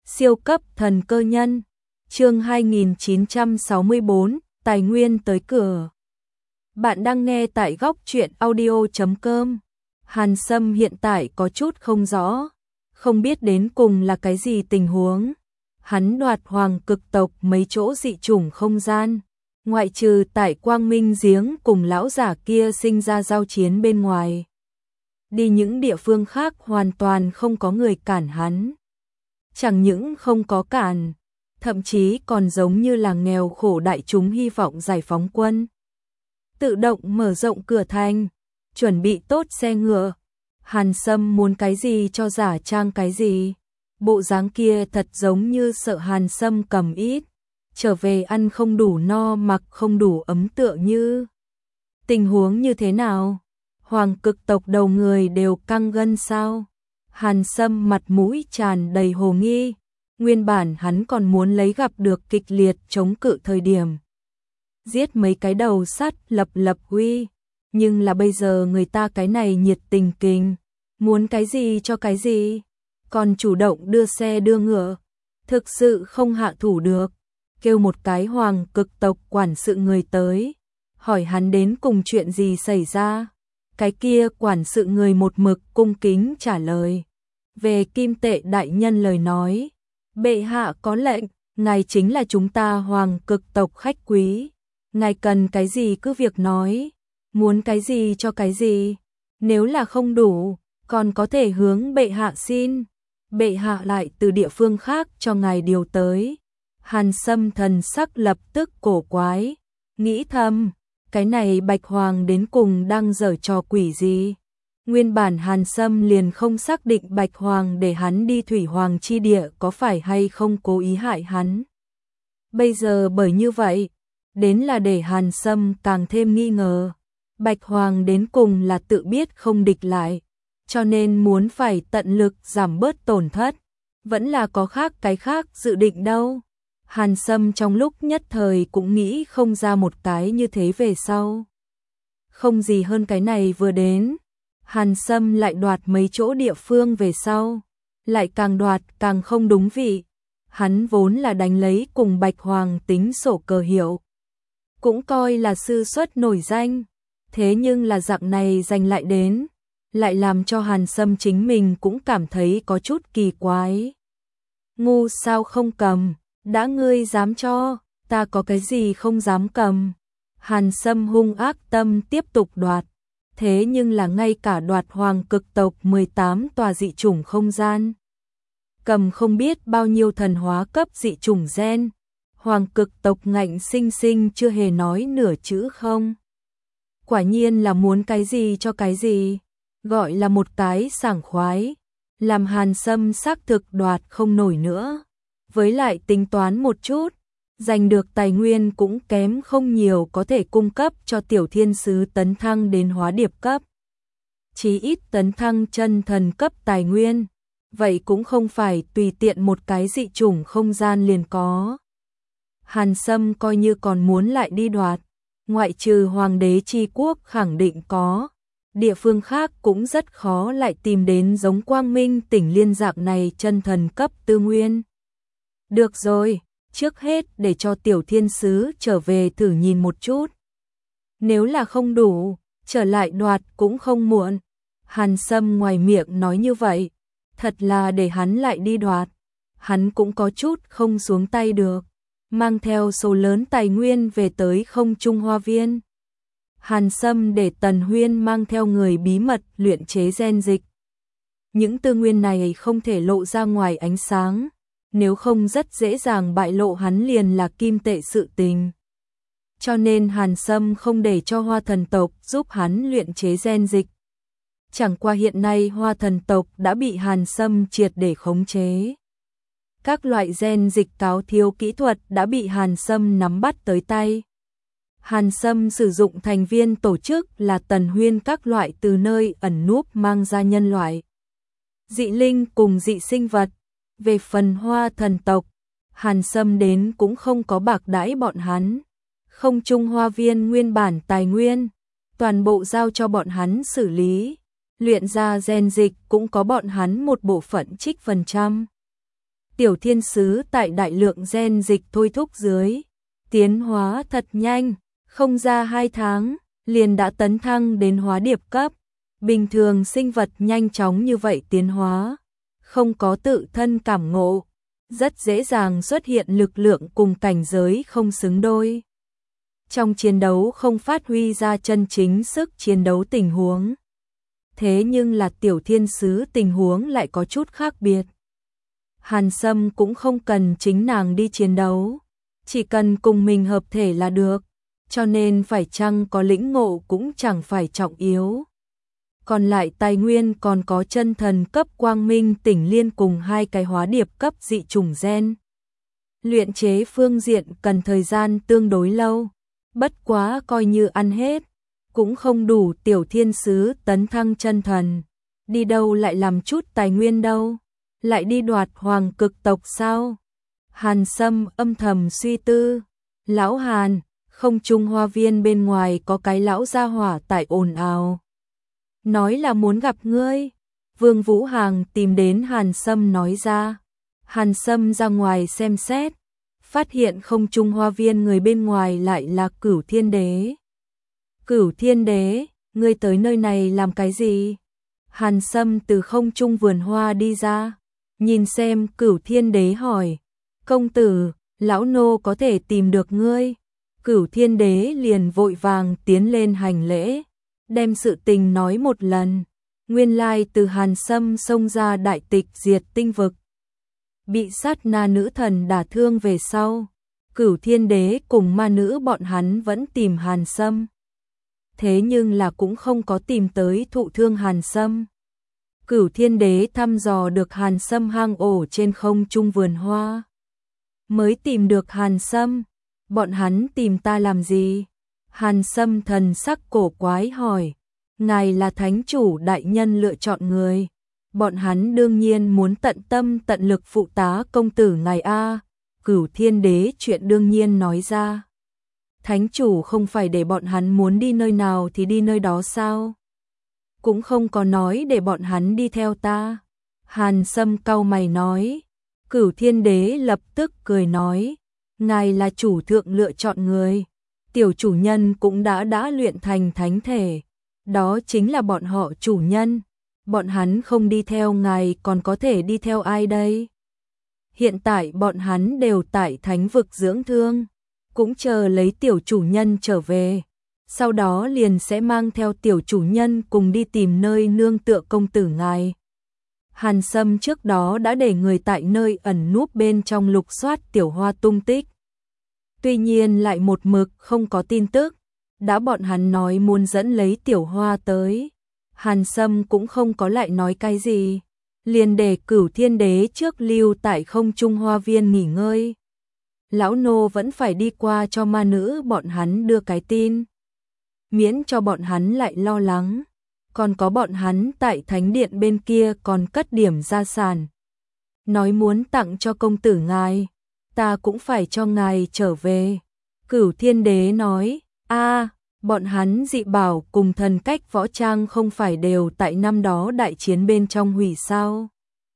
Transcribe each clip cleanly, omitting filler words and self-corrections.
Siêu cấp thần cơ nhân. Chương 2964, tài nguyên tới cửa. Bạn đang nghe tại góc truyện audio.com. Hàn Sâm hiện tại có chút không rõ, không biết đến cùng là cái gì tình huống. Hắn đoạt hoàng cực tộc mấy chỗ dị chủng không gian, ngoại trừ tại Quang Minh giếng cùng lão giả kia sinh ra giao chiến bên ngoài. Đi những địa phương khác hoàn toàn không có người cản hắn. Chẳng những không có cản, thậm chí còn giống như là nghèo khổ đại chúng hy vọng giải phóng quân. Tự động mở rộng cửa thành, chuẩn bị tốt xe ngựa. Hàn Sâm muốn cái gì cho giả trang cái gì. Bộ dáng kia thật giống như sợ Hàn Sâm cầm ít, trở về ăn không đủ no mặc không đủ ấm tựa như. Tình huống như thế nào? Hoàng cực tộc đầu người đều căng gân sao? Hàn Sâm mặt mũi tràn đầy hồ nghi. Nguyên bản hắn còn muốn lấy gặp được kịch liệt chống cự thời điểm giết mấy cái đầu sắt lập lập uy, nhưng là bây giờ người ta cái này nhiệt tình kinh, muốn cái gì cho cái gì, còn chủ động đưa xe đưa ngựa, thực sự không hạ thủ được. Kêu một cái hoàng cực tộc quản sự người tới, hỏi hắn đến cùng chuyện gì xảy ra. Cái kia quản sự người một mực cung kính trả lời về Kim Tệ đại nhân lời nói. Bệ hạ có lệnh, ngài chính là chúng ta hoàng cực tộc khách quý, ngài cần cái gì cứ việc nói, muốn cái gì cho cái gì, nếu là không đủ, còn có thể hướng bệ hạ xin, bệ hạ lại từ địa phương khác cho ngài điều tới. Hàn Sâm thần sắc lập tức cổ quái, nghĩ thầm, cái này Bạch Hoàng đến cùng đang giở trò quỷ gì? Nguyên bản Hàn Sâm liền không xác định Bạch Hoàng để hắn đi Thủy Hoàng chi địa có phải hay không cố ý hại hắn. Bây giờ bởi như vậy, đến là để Hàn Sâm càng thêm nghi ngờ. Bạch Hoàng đến cùng là tự biết không địch lại, cho nên muốn phải tận lực giảm bớt tổn thất, vẫn là có cái khác dự định đâu. Hàn Sâm trong lúc nhất thời cũng nghĩ không ra một cái như thế về sau. Không gì hơn cái này vừa đến. Hàn Sâm lại đoạt mấy chỗ địa phương về sau, lại càng đoạt càng không đúng vị. Hắn vốn là đánh lấy cùng Bạch Hoàng tính sổ cờ hiệu, cũng coi là sư xuất nổi danh, thế nhưng là dạng này giành lại đến, lại làm cho Hàn Sâm chính mình cũng cảm thấy có chút kỳ quái. Ngu sao không cầm, đã ngươi dám cho, ta có cái gì không dám cầm. Hàn Sâm hung ác tâm tiếp tục đoạt. Thế nhưng là ngay cả đoạt hoàng cực tộc 18 tòa dị chủng không gian, cầm không biết bao nhiêu thần hóa cấp dị chủng gen, hoàng cực tộc ngạnh sinh sinh chưa hề nói nửa chữ không. Quả nhiên là muốn cái gì cho cái gì, gọi là một cái sảng khoái, làm Hàn Sâm xác thực đoạt không nổi nữa. Với lại tính toán một chút, giành được tài nguyên cũng kém không nhiều có thể cung cấp cho tiểu thiên sứ tấn thăng đến hóa điệp cấp. Chí ít tấn thăng chân thần cấp tài nguyên, vậy cũng không phải tùy tiện một cái dị chủng không gian liền có. Hàn Sâm coi như còn muốn lại đi đoạt, ngoại trừ Hoàng đế chi quốc khẳng định có, địa phương khác cũng rất khó lại tìm đến giống Quang Minh tỉnh liên dạng này chân thần cấp tư nguyên. Được rồi, trước hết để cho tiểu thiên sứ trở về thử nhìn một chút. Nếu là không đủ, trở lại đoạt cũng không muộn. Hàn Sâm ngoài miệng nói như vậy, thật là để hắn lại đi đoạt, hắn cũng có chút không xuống tay được. Mang theo số lớn tài nguyên về tới Không Trung Hoa Viên. Hàn Sâm để Tần Huyên mang theo người bí mật luyện chế gen dịch. Những tư nguyên này không thể lộ ra ngoài ánh sáng, nếu không rất dễ dàng bại lộ hắn liền là Kim Tệ sự tình. Cho nên Hàn Sâm không để cho Hoa Thần tộc giúp hắn luyện chế gen dịch. Chẳng qua hiện nay Hoa Thần tộc đã bị Hàn Sâm triệt để khống chế. Các loại gen dịch cáo thiếu kỹ thuật đã bị Hàn Sâm nắm bắt tới tay. Hàn Sâm sử dụng thành viên tổ chức là Tần Huyên các loại từ nơi ẩn núp mang ra nhân loại, dị linh cùng dị sinh vật. Về phần Hoa Thần tộc, Hàn Sâm đến cũng không có bạc đãi bọn hắn. Không Trung Hoa Viên nguyên bản tài nguyên, toàn bộ giao cho bọn hắn xử lý. Luyện ra gen dịch cũng có bọn hắn một bộ phận trích phần trăm. Tiểu thiên sứ tại đại lượng gen dịch thôi thúc dưới, tiến hóa thật nhanh, không ra 2 tháng, liền đã tấn thăng đến hóa điệp cấp. Bình thường sinh vật nhanh chóng như vậy tiến hóa, không có tự thân cảm ngộ, rất dễ dàng xuất hiện lực lượng cùng cảnh giới không xứng đôi. Trong chiến đấu không phát huy ra chân chính sức chiến đấu tình huống. Thế nhưng là tiểu thiên sứ tình huống lại có chút khác biệt. Hàn Sâm cũng không cần chính nàng đi chiến đấu, chỉ cần cùng mình hợp thể là được, cho nên phải chăng có lĩnh ngộ cũng chẳng phải trọng yếu. Còn lại tài nguyên còn có chân thần cấp quang minh tỉnh liên cùng 2 cái hóa điệp cấp dị chủng gen. Luyện chế phương diện cần thời gian tương đối lâu, bất quá coi như ăn hết, cũng không đủ tiểu thiên sứ tấn thăng chân thần. Đi đâu lại làm chút tài nguyên đâu, lại đi đoạt hoàng cực tộc sao? Hàn Sâm âm thầm suy tư, lão Hàn, không trung hoa viên bên ngoài có cái lão gia hỏa tại ồn ào. Nói là muốn gặp ngươi. Vương Vũ Hàng tìm đến Hàn Sâm nói ra. Hàn Sâm ra ngoài xem xét, phát hiện không trung hoa viên người bên ngoài lại là Cửu Thiên Đế. Cửu Thiên Đế, ngươi tới nơi này làm cái gì? Hàn Sâm từ không trung vườn hoa đi ra, nhìn xem Cửu Thiên Đế hỏi, công tử, lão nô có thể tìm được ngươi. Cửu Thiên Đế liền vội vàng tiến lên hành lễ, đem sự tình nói một lần. Nguyên lai từ Hàn Sâm xông ra đại tịch diệt tinh vực, bị sát na nữ thần đả thương về sau, Cửu Thiên Đế cùng ma nữ bọn hắn vẫn tìm Hàn Sâm. Thế nhưng là cũng không có tìm tới thụ thương Hàn Sâm. Cửu Thiên Đế thăm dò được Hàn Sâm hang ổ trên không trung vườn hoa, mới tìm được Hàn Sâm. Bọn hắn tìm ta làm gì? Hàn Sâm thần sắc cổ quái hỏi. Ngài là thánh chủ đại nhân lựa chọn người, bọn hắn đương nhiên muốn tận tâm tận lực phụ tá công tử ngài a. Cửu Thiên Đế chuyện đương nhiên nói ra. Thánh chủ không phải để bọn hắn muốn đi nơi nào thì đi nơi đó sao? Cũng không có nói để bọn hắn đi theo ta. Hàn Sâm cau mày nói. Cửu Thiên Đế lập tức cười nói, ngài là chủ thượng lựa chọn người, tiểu chủ nhân cũng đã luyện thành thánh thể, đó chính là bọn họ chủ nhân, bọn hắn không đi theo ngài còn có thể đi theo ai đây? Hiện tại bọn hắn đều tại thánh vực dưỡng thương, cũng chờ lấy tiểu chủ nhân trở về, sau đó liền sẽ mang theo tiểu chủ nhân cùng đi tìm nơi nương tựa công tử ngài. Hàn Sâm trước đó đã để người tại nơi ẩn núp bên trong lục soát tiểu hoa tung tích. Tuy nhiên lại một mực không có tin tức, đã bọn hắn nói muốn dẫn lấy tiểu hoa tới. Hàn Sâm cũng không có lại nói cái gì, liền để Cửu Thiên Đế trước lưu tại không trung hoa viên nghỉ ngơi. Lão nô vẫn phải đi qua cho ma nữ bọn hắn đưa cái tin, miễn cho bọn hắn lại lo lắng. Còn có bọn hắn tại thánh điện bên kia còn cất điểm gia sản, nói muốn tặng cho công tử ngài, ta cũng phải cho ngài trở về. Cửu Thiên Đế nói, bọn hắn dị bảo cùng thần cách võ trang không phải đều tại năm đó đại chiến bên trong hủy sao?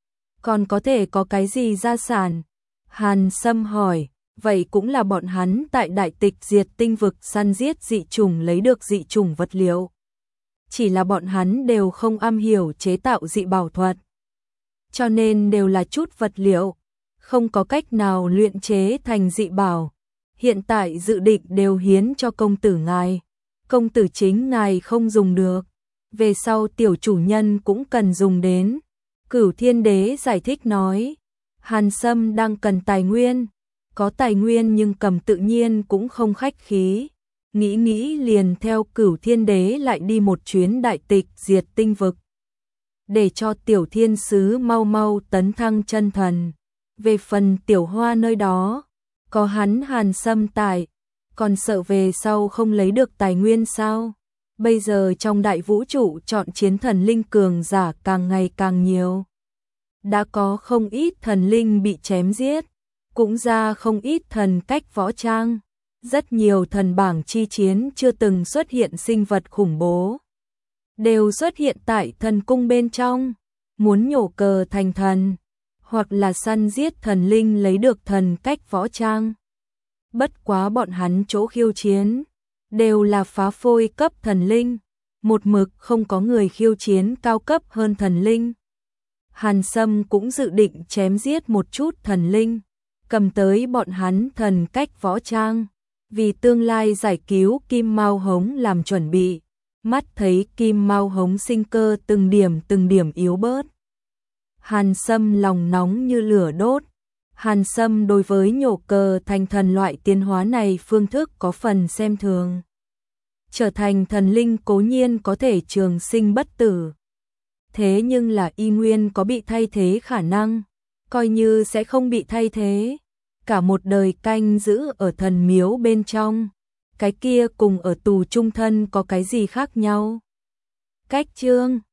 Còn có thể có cái gì gia sản? Hàn Sâm hỏi, vậy cũng là bọn hắn tại đại tịch diệt tinh vực săn giết dị chủng lấy được dị chủng vật liệu. Chỉ là bọn hắn đều không am hiểu chế tạo dị bảo thuật, cho nên đều là chút vật liệu, không có cách nào luyện chế thành dị bảo. Hiện tại dự định đều hiến cho công tử ngài, công tử chính ngài không dùng được, về sau tiểu chủ nhân cũng cần dùng đến. Cửu Thiên Đế giải thích nói, Hàn Sâm đang cần tài nguyên, có tài nguyên nhưng cầm tự nhiên cũng không khách khí. Nghĩ liền theo Cửu Thiên Đế lại đi một chuyến đại tịch diệt tinh vực, để cho tiểu thiên sứ mau mau tấn thăng chân thần. Về phần tiểu hoa nơi đó, có hắn Hàn Sâm tại, còn sợ về sau không lấy được tài nguyên sao? Bây giờ trong đại vũ trụ chọn chiến thần linh cường giả càng ngày càng nhiều, đã có không ít thần linh bị chém giết, cũng ra không ít thần cách võ trang. Rất nhiều thần bảng chi chiến chưa từng xuất hiện sinh vật khủng bố, đều xuất hiện tại thần cung bên trong, muốn nhổ cờ thành thần. hoặc là săn giết thần linh lấy được thần cách võ trang. Bất quá bọn hắn chỗ khiêu chiến đều là phá phôi cấp thần linh, một mực không có người khiêu chiến cao cấp hơn thần linh. Hàn Sâm cũng dự định chém giết một chút thần linh, cầm tới bọn hắn thần cách võ trang, vì tương lai giải cứu Kim Mao Hống làm chuẩn bị. Mắt thấy Kim Mao Hống sinh cơ từng điểm yếu bớt. Hàn Sâm lòng nóng như lửa đốt. Hàn Sâm đối với nhổ cờ thành thần loại tiến hóa này phương thức có phần xem thường. Trở thành thần linh cố nhiên có thể trường sinh bất tử. Thế nhưng là y nguyên có bị thay thế khả năng, coi như sẽ không bị thay thế. Cả một đời canh giữ ở thần miếu bên trong, cái kia cùng ở tù chung thân có cái gì khác nhau. Cách chương